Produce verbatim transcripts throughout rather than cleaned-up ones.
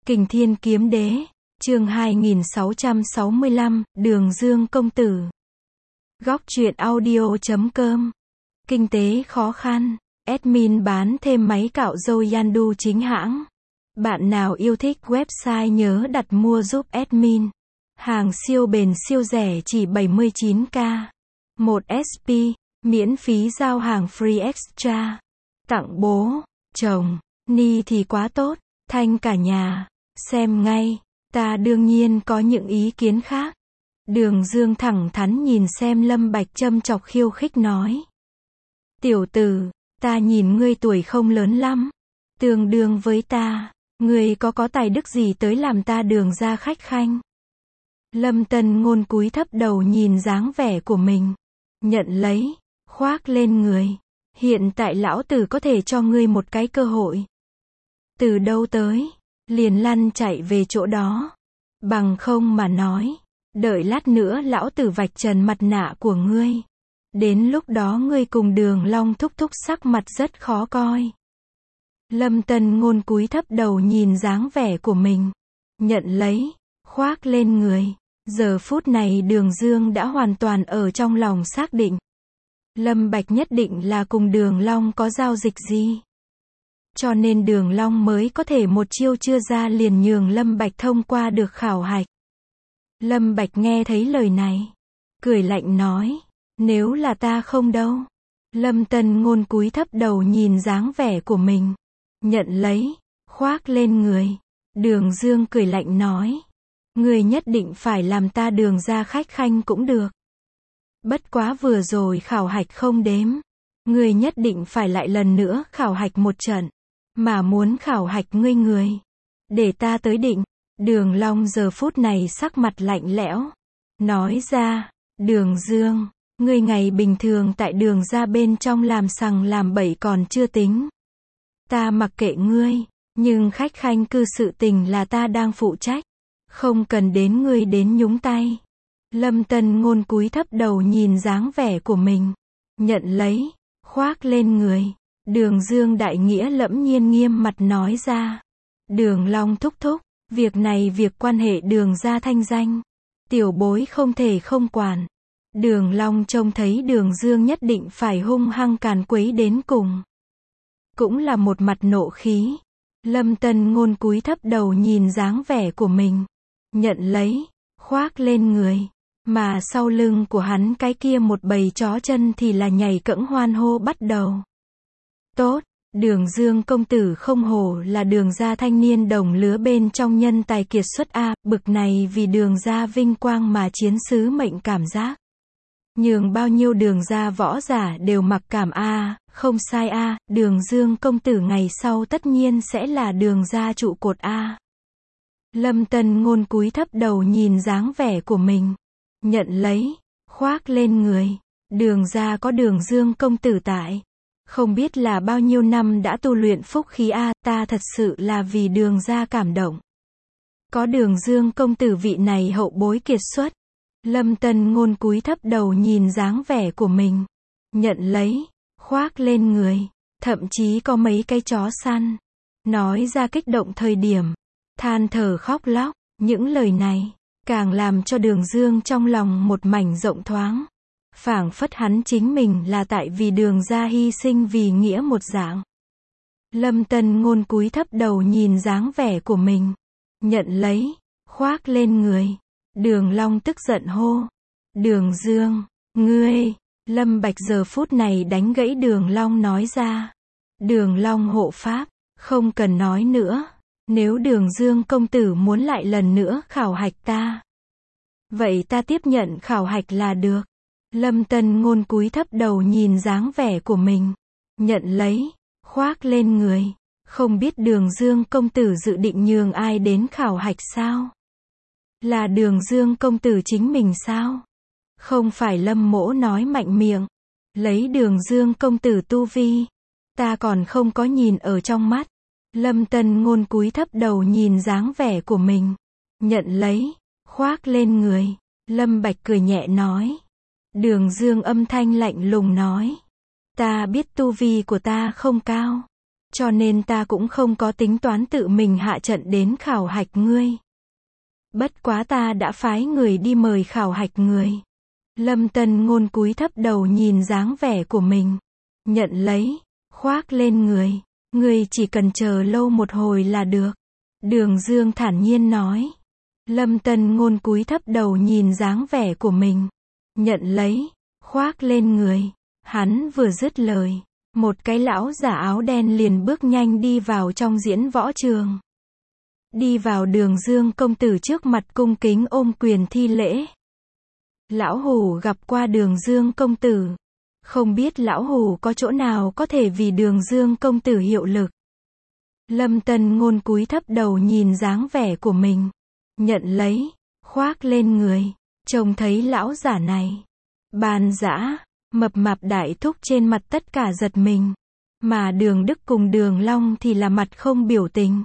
Kình Thiên Kiếm Đế, chương hai nghìn sáu trăm sáu mươi lăm, Đường Dương Công Tử. Góc truyện audio chấm com. Kinh tế khó khăn. Admin bán thêm máy cạo râu Yandu chính hãng. Bạn nào yêu thích website nhớ đặt mua giúp admin. Hàng siêu bền siêu rẻ chỉ bảy mươi chín k. một ét pê, miễn phí giao hàng free extra. Tặng bố, chồng, ni thì quá tốt, thanh cả nhà. Xem ngay, ta đương nhiên có những ý kiến khác. Đường Dương thẳng thắn nhìn xem Lâm Bạch châm chọc khiêu khích nói. Tiểu tử, ta nhìn ngươi tuổi không lớn lắm. Tương đương với ta, ngươi có có tài đức gì tới làm ta Đường ra khách khanh. Lâm Tân Ngôn cúi thấp đầu nhìn dáng vẻ của mình. Nhận lấy, khoác lên người. Hiện tại lão tử có thể cho ngươi một cái cơ hội. Từ đâu tới, liền lăn chạy về chỗ đó. Bằng không mà nói, đợi lát nữa lão tử vạch trần mặt nạ của ngươi. Đến lúc đó ngươi cùng Đường Long thúc thúc sắc mặt rất khó coi. Lâm Tân Ngôn cúi thấp đầu nhìn dáng vẻ của mình. Nhận lấy, khoác lên người. Giờ phút này Đường Dương đã hoàn toàn ở trong lòng xác định. Lâm Bạch nhất định là cùng Đường Long có giao dịch gì. Cho nên Đường Long mới có thể một chiêu chưa ra liền nhường Lâm Bạch thông qua được khảo hạch. Lâm Bạch nghe thấy lời này, cười lạnh nói, nếu là ta không đâu. Lâm Tân Ngôn cúi thấp đầu nhìn dáng vẻ của mình. Nhận lấy, khoác lên người. Đường Dương cười lạnh nói, ngươi nhất định phải làm ta Đường ra khách khanh cũng được. Bất quá vừa rồi khảo hạch không đếm. Ngươi nhất định phải lại lần nữa khảo hạch một trận. Mà muốn khảo hạch ngươi người. Để ta tới định. Đường Long giờ phút này sắc mặt lạnh lẽo. Nói ra, Đường Dương, ngươi ngày bình thường tại Đường ra bên trong làm sằng làm bậy còn chưa tính. Ta mặc kệ ngươi, nhưng khách khanh cư sự tình là ta đang phụ trách. Không cần đến ngươi đến nhúng tay. Lâm Tân Ngôn cúi thấp đầu nhìn dáng vẻ của mình. Nhận lấy, khoác lên người. Đường Dương đại nghĩa lẫm nhiên nghiêm mặt nói ra. Đường Long thúc thúc, việc này việc quan hệ Đường ra thanh danh. Tiểu bối không thể không quản. Đường Long trông thấy Đường Dương nhất định phải hung hăng càn quấy đến cùng. Cũng là một mặt nộ khí. Lâm Tân Ngôn cúi thấp đầu nhìn dáng vẻ của mình. Nhận lấy, khoác lên người. Mà sau lưng của hắn cái kia một bầy chó chân thì là nhảy cẫng hoan hô bắt đầu. Tốt, Đường Dương công tử không hổ là Đường ra thanh niên đồng lứa bên trong nhân tài kiệt xuất a, bực này vì Đường ra vinh quang mà chiến sứ mệnh cảm giác. Nhường bao nhiêu Đường ra võ giả đều mặc cảm a, không sai a, Đường Dương công tử ngày sau tất nhiên sẽ là Đường ra trụ cột a. Lâm Tân Ngôn cúi thấp đầu nhìn dáng vẻ của mình. Nhận lấy, khoác lên người. Đường ra có Đường Dương công tử tại. Không biết là bao nhiêu năm đã tu luyện phúc khí a, ta thật sự là vì Đường ra cảm động. Có Đường Dương công tử vị này hậu bối kiệt xuất. Lâm Tân Ngôn cúi thấp đầu nhìn dáng vẻ của mình. Nhận lấy, khoác lên người. Thậm chí có mấy cái chó săn. Nói ra kích động thời điểm. Than thở khóc lóc. Những lời này càng làm cho Đường Dương trong lòng một mảnh rộng thoáng. Phảng phất hắn chính mình là tại vì Đường ra hy sinh vì nghĩa một dạng. Lâm Tân Ngôn cúi thấp đầu nhìn dáng vẻ của mình. Nhận lấy, khoác lên người. Đường Long tức giận hô. Đường Dương, ngươi. Lâm Bạch giờ phút này đánh gãy Đường Long nói ra. Đường Long hộ pháp, không cần nói nữa. Nếu Đường Dương công tử muốn lại lần nữa khảo hạch ta, vậy ta tiếp nhận khảo hạch là được. Lâm Tân Ngôn cúi thấp đầu nhìn dáng vẻ của mình. Nhận lấy, khoác lên người. Không biết Đường Dương công tử dự định nhường ai đến khảo hạch sao? Là Đường Dương công tử chính mình sao? Không phải Lâm mỗ nói mạnh miệng. Lấy Đường Dương công tử tu vi, ta còn không có nhìn ở trong mắt. Lâm Tân Ngôn cúi thấp đầu nhìn dáng vẻ của mình. Nhận lấy, khoác lên người. Lâm Bạch cười nhẹ nói. Đường Dương âm thanh lạnh lùng nói. Ta biết tu vi của ta không cao. cho nên ta cũng không có tính toán tự mình hạ trận đến khảo hạch ngươi. Bất quá ta đã phái người đi mời khảo hạch người. Lâm Tân Ngôn cúi thấp đầu nhìn dáng vẻ của mình. Nhận lấy, khoác lên người. Ngươi chỉ cần chờ lâu một hồi là được. Đường Dương thản nhiên nói. Lâm Tân Ngôn cúi thấp đầu nhìn dáng vẻ của mình. Nhận lấy, khoác lên người. Hắn vừa dứt lời, một cái lão giả áo đen liền bước nhanh đi vào trong diễn võ trường. Đi vào Đường Dương công tử trước mặt cung kính ôm quyền thi lễ. Lão Hủ gặp qua Đường Dương công tử. Không biết lão Hủ có chỗ nào có thể vì Đường Dương công tử hiệu lực. Lâm Tân Ngôn cúi thấp đầu nhìn dáng vẻ của mình. Nhận lấy, khoác lên người. Trông thấy lão giả này. Bàn giã, mập mạp đại thúc trên mặt tất cả giật mình. Mà Đường Đức cùng Đường Long thì là mặt không biểu tình.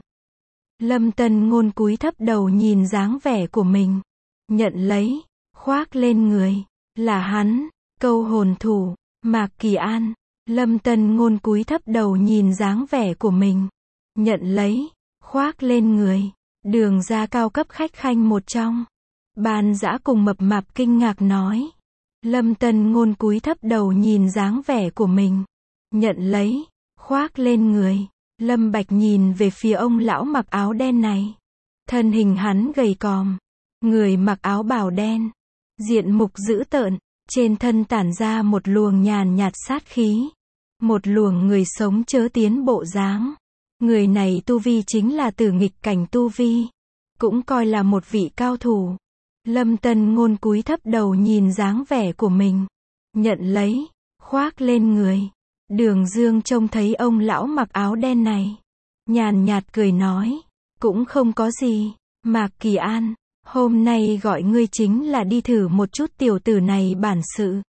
Lâm Tân Ngôn cúi thấp đầu nhìn dáng vẻ của mình. Nhận lấy, khoác lên người. Là hắn, câu hồn thủ, Mạc Kỳ An. Lâm Tân Ngôn cúi thấp đầu nhìn dáng vẻ của mình. Nhận lấy, khoác lên người. Đường gia cao cấp khách khanh một trong. Bàn giã cùng mập mạp kinh ngạc nói. Lâm Tân Ngôn cúi thấp đầu nhìn dáng vẻ của mình. Nhận lấy, khoác lên người. Lâm Bạch nhìn về phía ông lão mặc áo đen này. Thân hình hắn gầy còm. Người mặc áo bào đen. Diện mục dữ tợn. Trên thân tản ra một luồng nhàn nhạt sát khí. Một luồng người sống chớ tiến bộ dáng. Người này tu vi chính là tử nghịch cảnh tu vi. Cũng coi là một vị cao thủ. Lâm Tân Ngôn cúi thấp đầu nhìn dáng vẻ của mình. Nhận lấy, khoác lên người. Đường Dương trông thấy ông lão mặc áo đen này. Nhàn nhạt cười nói. Cũng không có gì. Mạc Kỳ An, hôm nay gọi ngươi chính là đi thử một chút tiểu tử này bản sự.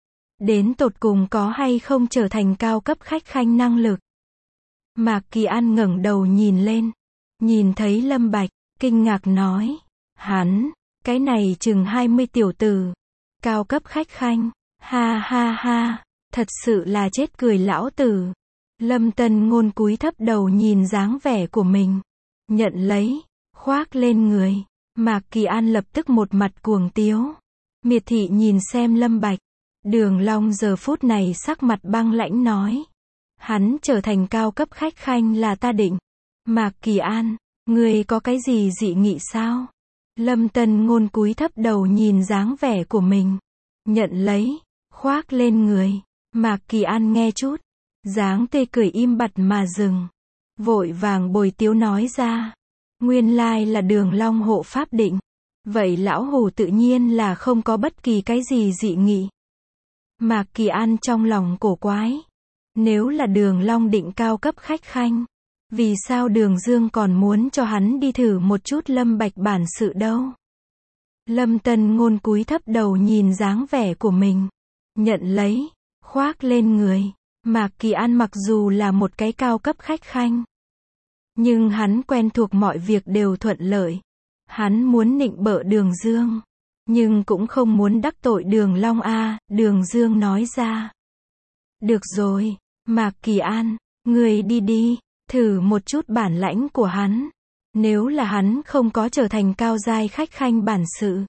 Đến tột cùng có hay không trở thành cao cấp khách khanh năng lực. Mạc Kỳ An ngẩng đầu nhìn lên. Nhìn thấy Lâm Bạch, kinh ngạc nói. Hắn, cái này chừng hai mươi tiểu tử. Cao cấp khách khanh. Ha ha ha. Thật sự là chết cười lão tử. Lâm Tân Ngôn cúi thấp đầu nhìn dáng vẻ của mình. Nhận lấy, khoác lên người. Mạc Kỳ An lập tức một mặt cuồng tiếu. Miệt thị nhìn xem Lâm Bạch. Đường Long giờ phút này sắc mặt băng lãnh nói. Hắn trở thành cao cấp khách khanh là ta định. Mạc Kỳ An, ngươi có cái gì dị nghị sao? Lâm Tân Ngôn cúi thấp đầu nhìn dáng vẻ của mình. Nhận lấy, khoác lên người. Mạc Kỳ An nghe chút. Dáng tê cười im bặt mà dừng. Vội vàng bồi tiếu nói ra. Nguyên lai là Đường Long hộ pháp định. Vậy lão hủ tự nhiên là không có bất kỳ cái gì dị nghị. Mạc Kỳ An trong lòng cổ quái. Nếu là Đường Long định cao cấp khách khanh. Vì sao Đường Dương còn muốn cho hắn đi thử một chút Lâm Bạch bản sự đâu? Lâm Tân Ngôn cúi thấp đầu nhìn dáng vẻ của mình. Nhận lấy, khoác lên người. Mạc Kỳ An mặc dù là một cái cao cấp khách khanh. Nhưng hắn quen thuộc mọi việc đều thuận lợi. Hắn muốn nịnh bợ Đường Dương. Nhưng cũng không muốn đắc tội Đường Long a. Đường Dương nói ra. Được rồi, Mạc Kỳ An, ngươi đi đi. Thử một chút bản lãnh của hắn. Nếu là hắn không có trở thành cao giai khách khanh bản sự.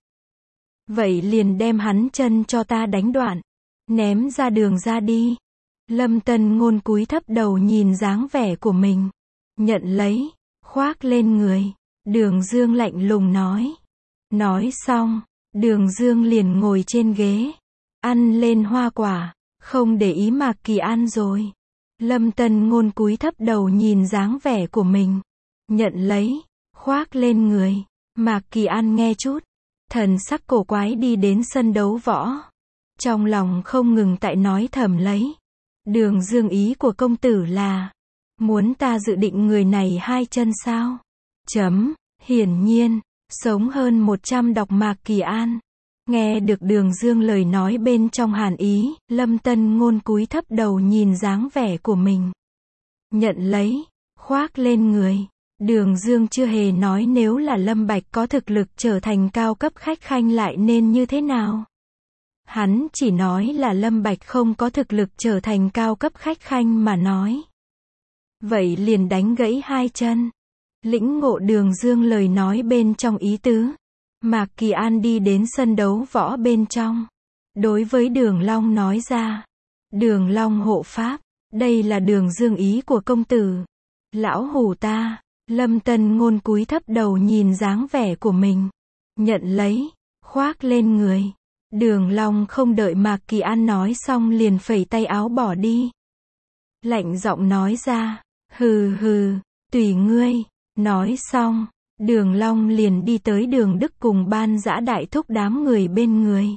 Vậy liền đem hắn chân cho ta đánh đoạn. Ném ra đường ra đi. Lâm Tân Ngôn cúi thấp đầu nhìn dáng vẻ của mình. Nhận lấy, khoác lên người. Đường Dương lạnh lùng nói. Nói xong, Đường Dương liền ngồi trên ghế. Ăn lên hoa quả. Không để ý Mạc Kỳ An rồi. Lâm Tân Ngôn cúi thấp đầu nhìn dáng vẻ của mình. Nhận lấy, khoác lên người. Mạc Kỳ An nghe chút. Thần sắc cổ quái đi đến sân đấu võ. Trong lòng không ngừng tại nói thầm lấy. Đường Dương ý của công tử là. Muốn ta dự định người này hai chân sao? Chấm, hiển nhiên. Sống hơn một trăm đọc Mạc Kỳ An. Nghe được Đường Dương lời nói bên trong hàn ý, Lâm Tân Ngôn cúi thấp đầu nhìn dáng vẻ của mình. Nhận lấy, khoác lên người. Đường Dương chưa hề nói nếu là Lâm Bạch có thực lực trở thành cao cấp khách khanh lại nên như thế nào. Hắn chỉ nói là Lâm Bạch không có thực lực trở thành cao cấp khách khanh mà nói. vậy liền đánh gãy hai chân. Lĩnh ngộ Đường Dương lời nói bên trong ý tứ, Mạc Kỳ An đi đến sân đấu võ bên trong. Đối với Đường Long nói ra. Đường Long hộ pháp, đây là Đường Dương ý của công tử. Lão hù ta. Lâm Tân Ngôn cúi thấp đầu nhìn dáng vẻ của mình. Nhận lấy, khoác lên người. Đường Long không đợi Mạc Kỳ An nói xong liền phẩy tay áo bỏ đi. Lạnh giọng nói ra, hừ hừ, tùy ngươi. Nói xong, Đường Long liền đi tới Đường Đức cùng Ban Dã đại thúc đám người bên người.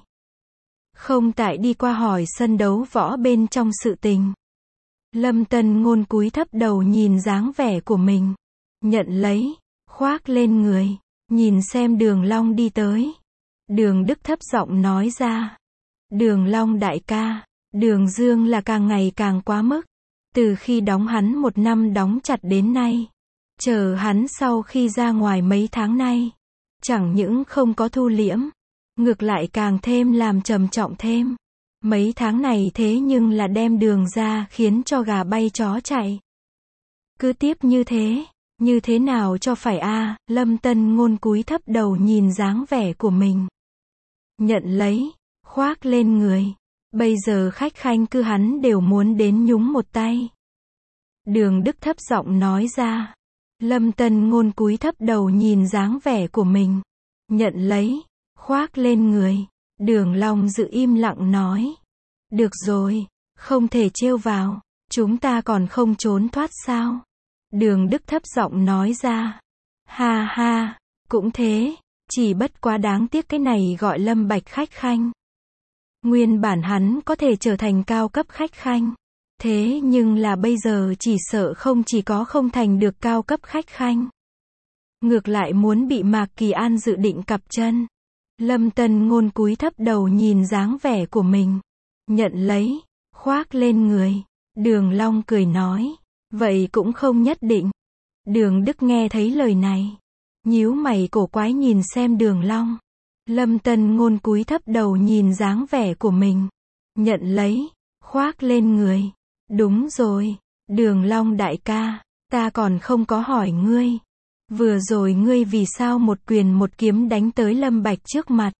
Không tại đi qua hỏi sân đấu võ bên trong sự tình. Lâm Tân Ngôn cúi thấp đầu nhìn dáng vẻ của mình. Nhận lấy, khoác lên người, nhìn xem Đường Long đi tới. Đường Đức thấp giọng nói ra. Đường Long đại ca, Đường Dương là càng ngày càng quá mức. Từ khi đóng hắn một năm đóng chặt đến nay. Chờ hắn sau khi ra ngoài mấy tháng nay. Chẳng những không có thu liễm. Ngược lại càng thêm làm trầm trọng thêm. Mấy tháng này thế nhưng là đem Đường ra khiến cho gà bay chó chạy. Cứ tiếp như thế. Như thế nào cho phải a? À, Lâm Tân Ngôn cúi thấp đầu nhìn dáng vẻ của mình. Nhận lấy, khoác lên người. Bây giờ khách khanh cư hắn đều muốn đến nhúng một tay. Đường Đức thấp giọng nói ra. Lâm Tân Ngôn cúi thấp đầu nhìn dáng vẻ của mình. Nhận lấy, khoác lên người. Đường Long giữ im lặng nói. Được rồi, không thể trêu vào. Chúng ta còn không trốn thoát sao? Đường Đức thấp giọng nói ra. Ha ha, cũng thế, chỉ bất quá đáng tiếc cái này gọi Lâm Bạch khách khanh. Nguyên bản hắn có thể trở thành cao cấp khách khanh. Thế nhưng là bây giờ chỉ sợ không chỉ có không thành được cao cấp khách khanh. Ngược lại muốn bị Mạc Kỳ An dự định cặp chân. Lâm Tân Ngôn cúi thấp đầu nhìn dáng vẻ của mình. Nhận lấy, khoác lên người. Đường Long cười nói. Vậy cũng không nhất định. Đường Đức nghe thấy lời này. Nhíu mày cổ quái nhìn xem Đường Long. Lâm Tân Ngôn cúi thấp đầu nhìn dáng vẻ của mình. Nhận lấy, khoác lên người. Đúng rồi, Đường Long đại ca, ta còn không có hỏi ngươi. Vừa rồi ngươi vì sao một quyền một kiếm đánh tới Lâm Bạch trước mặt.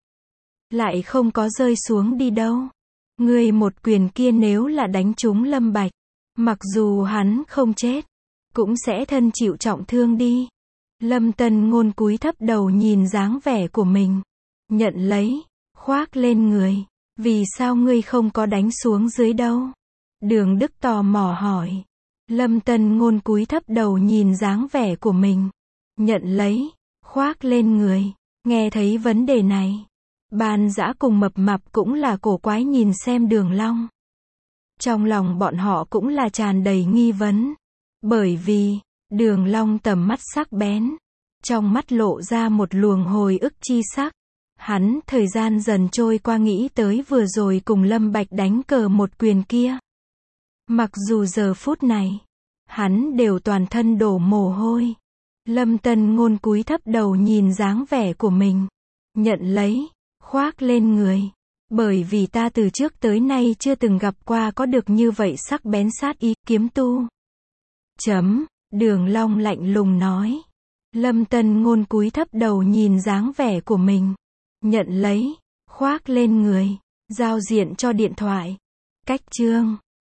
Lại không có rơi xuống đi đâu. Ngươi một quyền kia nếu là đánh trúng Lâm Bạch. Mặc dù hắn không chết, cũng sẽ thân chịu trọng thương đi. Lâm Tân Ngôn cúi thấp đầu nhìn dáng vẻ của mình. Nhận lấy, khoác lên người. Vì sao ngươi không có đánh xuống dưới đâu? Đường Đức tò mò hỏi. Lâm Tân Ngôn cúi thấp đầu nhìn dáng vẻ của mình. Nhận lấy, khoác lên người. Nghe thấy vấn đề này. Ban Dã cùng Mập Mạp cũng là cổ quái nhìn xem Đường Long. Trong lòng bọn họ cũng là tràn đầy nghi vấn. Bởi vì, Đường Long tầm mắt sắc bén. Trong mắt lộ ra một luồng hồi ức chi sắc. Hắn thời gian dần trôi qua nghĩ tới vừa rồi cùng Lâm Bạch đánh cờ một quyền kia. Mặc dù giờ phút này, hắn đều toàn thân đổ mồ hôi. Lâm Tân Ngôn cúi thấp đầu nhìn dáng vẻ của mình. Nhận lấy, khoác lên người. Bởi vì ta từ trước tới nay chưa từng gặp qua có được như vậy sắc bén sát ý kiếm tu. Chấm, Đường Long lạnh lùng nói. Lâm Tân Ngôn cúi thấp đầu nhìn dáng vẻ của mình. Nhận lấy, khoác lên người. Giao diện cho điện thoại. Cách chương